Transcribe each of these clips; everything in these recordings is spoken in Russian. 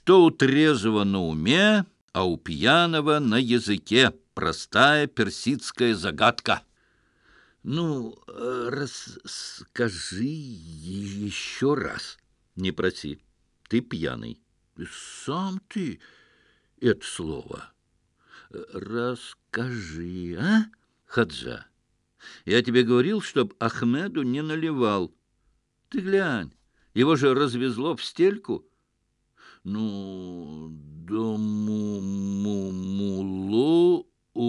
что у трезвого на уме, а у пьяного на языке. Простая персидская загадка. Ну, расскажи еще раз. Не проси. Ты пьяный. Сам ты это слово. Расскажи, а, Хаджа? Я тебе говорил, чтоб Ахмеду не наливал. Ты глянь, его же развезло в стельку. Ну, мулу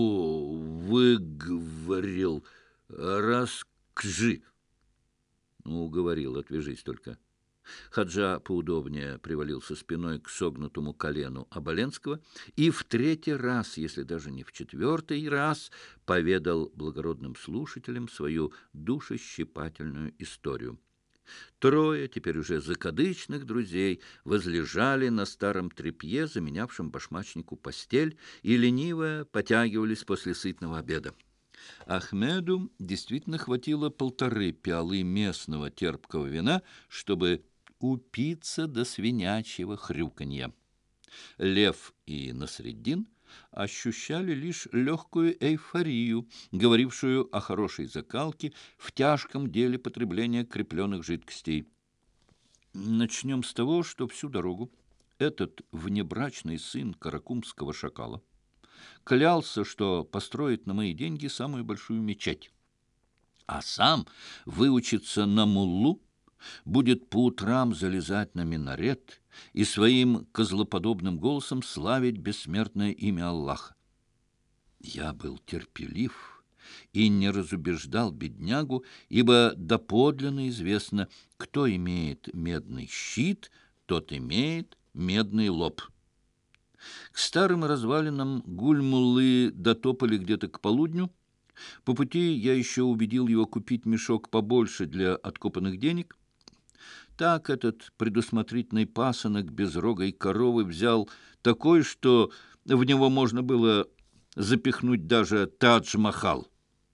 выговорил. Расскажи. Ну, говорил, отвяжись только. Хаджа поудобнее привалился спиной к согнутому колену Оболенского и в третий раз, если даже не в четвертый раз, поведал благородным слушателям свою душещипательную историю. Трое, теперь уже закадычных друзей, возлежали на старом тряпье, заменявшем башмачнику постель, и лениво потягивались после сытного обеда. Ахмеду действительно хватило 1,5 пиалы местного терпкого вина, чтобы упиться до свинячьего хрюканья. Лев и Насреддин ощущали лишь легкую эйфорию, говорившую о хорошей закалке в тяжком деле потребления крепленных жидкостей. Начнем с того, что всю дорогу этот внебрачный сын каракумского шакала клялся, что построит на мои деньги самую большую мечеть, а сам выучится на муллу, будет по утрам залезать на минарет и своим козлоподобным голосом славить бессмертное имя Аллаха. Я был терпелив и не разубеждал беднягу, ибо доподлинно известно, кто имеет медный щит, тот имеет медный лоб. К старым развалинам Гуль-Муллы дотопали где-то к полудню. По пути я еще убедил его купить мешок побольше для откопанных денег. Так этот предусмотрительный пасынок безрогой коровы взял такой, что в него можно было запихнуть даже Тадж-Махал.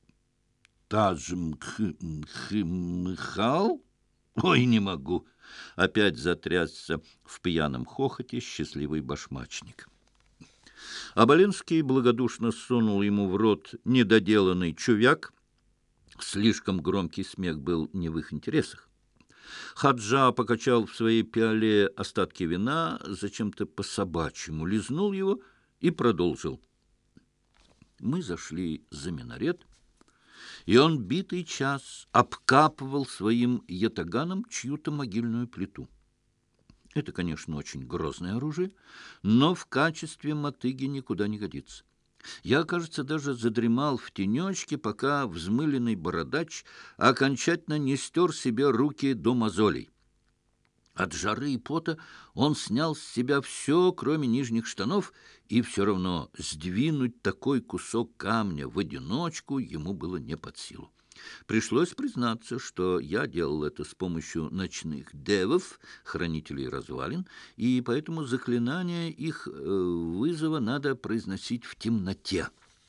Тадж-Махал? Ой, не могу. Опять затрясся в пьяном хохоте счастливый башмачник. Оболенский благодушно сунул ему в рот недоделанный чувяк. Слишком громкий смех был не в их интересах. Хаджа покачал в своей пиале остатки вина, зачем-то по-собачьему лизнул его и продолжил. Мы зашли за минарет, и он битый час обкапывал своим ятаганом чью-то могильную плиту. Это, конечно, очень грозное оружие, но в качестве мотыги никуда не годится. Я, кажется, даже задремал в тенечке, пока взмыленный бородач окончательно не стер себе руки до мозолей. От жары и пота он снял с себя все, кроме нижних штанов, и все равно сдвинуть такой кусок камня в одиночку ему было не под силу. Пришлось признаться, что я делал это с помощью ночных девов, хранителей развалин, и поэтому заклинание их вызова надо произносить в темноте.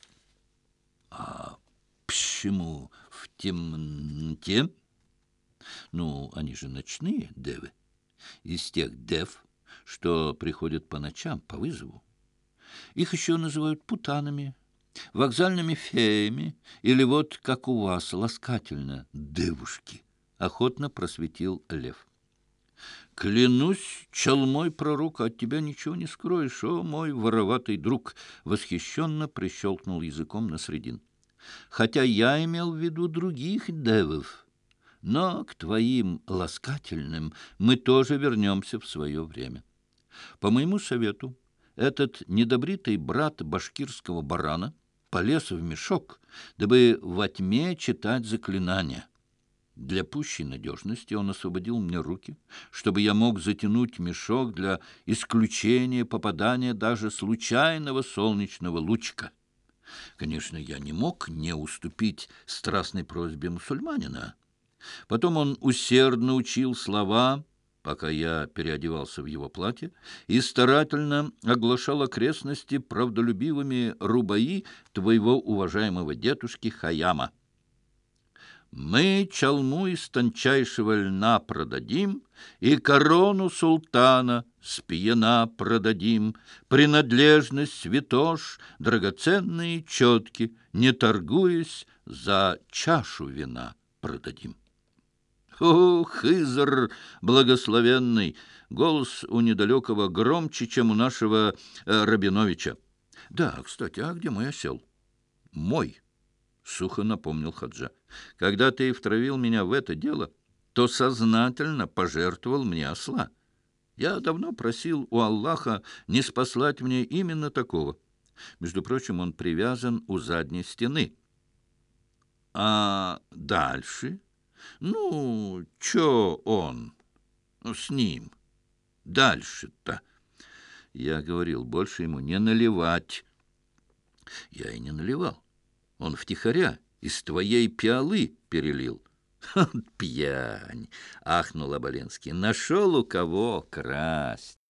А почему в темноте? Ну, они же ночные девы, из тех дев, что приходят по ночам по вызову. Их еще называют путанами, вокзальными феями, или вот, как у вас, ласкательно, девушки, — охотно просветил Лев. Клянусь чалмой пророка, от тебя ничего не скроешь, о, мой вороватый друг, — восхищенно прищелкнул языком Насреддин. Хотя я имел в виду других девов, но к твоим ласкательным мы тоже вернемся в свое время. По моему совету, этот недобритый брат башкирского барана полез в мешок, дабы во тьме читать заклинания. Для пущей надежности он освободил мне руки, чтобы я мог затянуть мешок для исключения попадания даже случайного солнечного лучика. Конечно, я не мог не уступить страстной просьбе мусульманина. Потом он усердно учил слова, пока я переодевался в его платье, и старательно оглашал окрестности правдолюбивыми рубаи твоего уважаемого дедушки Хаяма. Мы чалму из тончайшего льна продадим, и корону султана с пьяна продадим, принадлежность святош, драгоценные четки, не торгуясь, за чашу вина продадим. О, Хызр благословенный! Голос у недалекого громче, чем у нашего Рабиновича. Да, кстати, а где мой осел? Мой. — сухо напомнил Ходжа. — Когда ты втравил меня в это дело, то сознательно пожертвовал мне осла. Я давно просил у Аллаха не спаслать мне именно такого. Между прочим, он привязан у задней стены. А дальше? Ну, чё он с ним? Дальше-то? Я говорил, больше ему не наливать. Я и не наливал. Он втихаря из твоей пиалы перелил. — Пьянь! — ахнул Оболенский. — Нашел у кого красть.